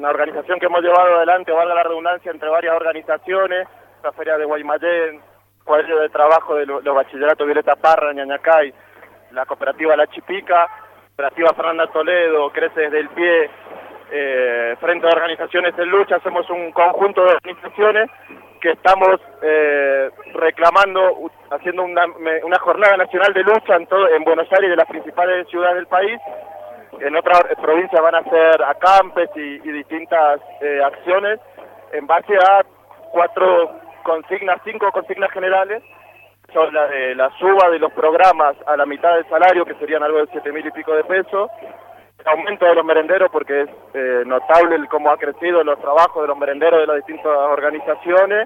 una organización que hemos llevado adelante, valga la redundancia, entre varias organizaciones, la Feria de Guaymallén, Cuadrillo de Trabajo de los Bachilleratos Violeta Parra, Ñañacay, la Cooperativa La Chipica, Cooperativa Fernanda Toledo, Crece desde el Pie, Frente de Organizaciones en Lucha. Somos un conjunto de organizaciones que estamos reclamando, haciendo una jornada nacional de lucha en Buenos Aires y de las principales ciudades del país. En otras provincias van a ser acampes y distintas acciones en base a 5 consignas generales. Son la de la suba de los programas a la mitad del salario, que serían algo de 7.000 y pico de pesos, el aumento de los merenderos, porque es notable cómo ha crecido los trabajos de los merenderos de las distintas organizaciones,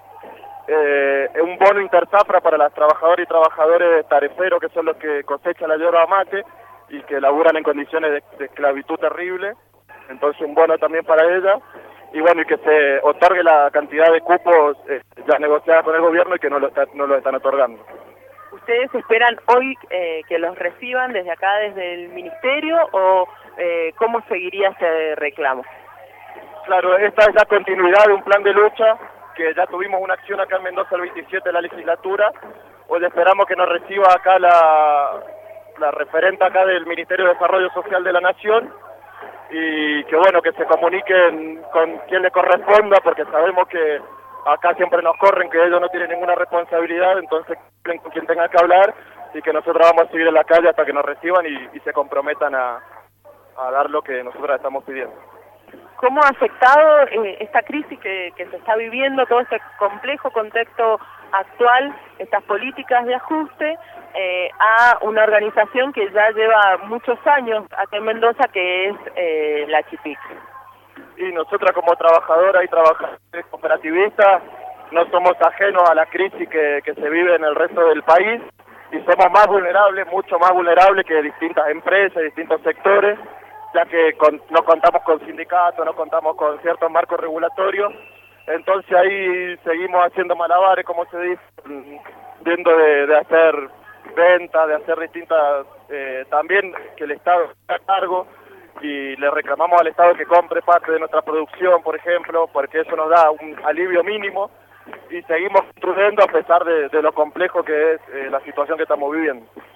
un bono interzafra para las trabajadoras y trabajadores tareferos, que son los que cosechan la yerba mate y que laburan en condiciones de esclavitud terrible, entonces un bono también para ellas. Y bueno, y que se otorgue la cantidad de cupos ya negociada con el gobierno y que no lo están otorgando. ¿Ustedes esperan hoy que los reciban desde acá, desde el ministerio, o cómo seguiría este reclamo? Claro, esta es la continuidad de un plan de lucha, que ya tuvimos una acción acá en Mendoza el 27 de la legislatura. Hoy esperamos que nos reciba acá la referente acá del Ministerio de Desarrollo Social de la Nación, y que bueno, que se comuniquen con quien le corresponda, porque sabemos que acá siempre nos corren, que ellos no tienen ninguna responsabilidad, entonces con quien tenga que hablar, y que nosotros vamos a seguir en la calle hasta que nos reciban y se comprometan a dar lo que nosotros estamos pidiendo. ¿Cómo ha afectado esta crisis que se está viviendo, todo este complejo contexto actual, estas políticas de ajuste, a una organización que ya lleva muchos años acá en Mendoza, que es La Chipica? Y nosotras como trabajadoras y trabajadores cooperativistas no somos ajenos a la crisis que se vive en el resto del país, y somos más vulnerables, mucho más vulnerables que distintas empresas, distintos sectores, ya que no contamos con sindicatos, no contamos con ciertos marcos regulatorios. Entonces ahí seguimos haciendo malabares, como se dice, viendo de hacer ventas, de hacer distintas, también que el Estado está a cargo, y le reclamamos al Estado que compre parte de nuestra producción, por ejemplo, porque eso nos da un alivio mínimo, y seguimos construyendo a pesar de lo complejo que es la situación que estamos viviendo.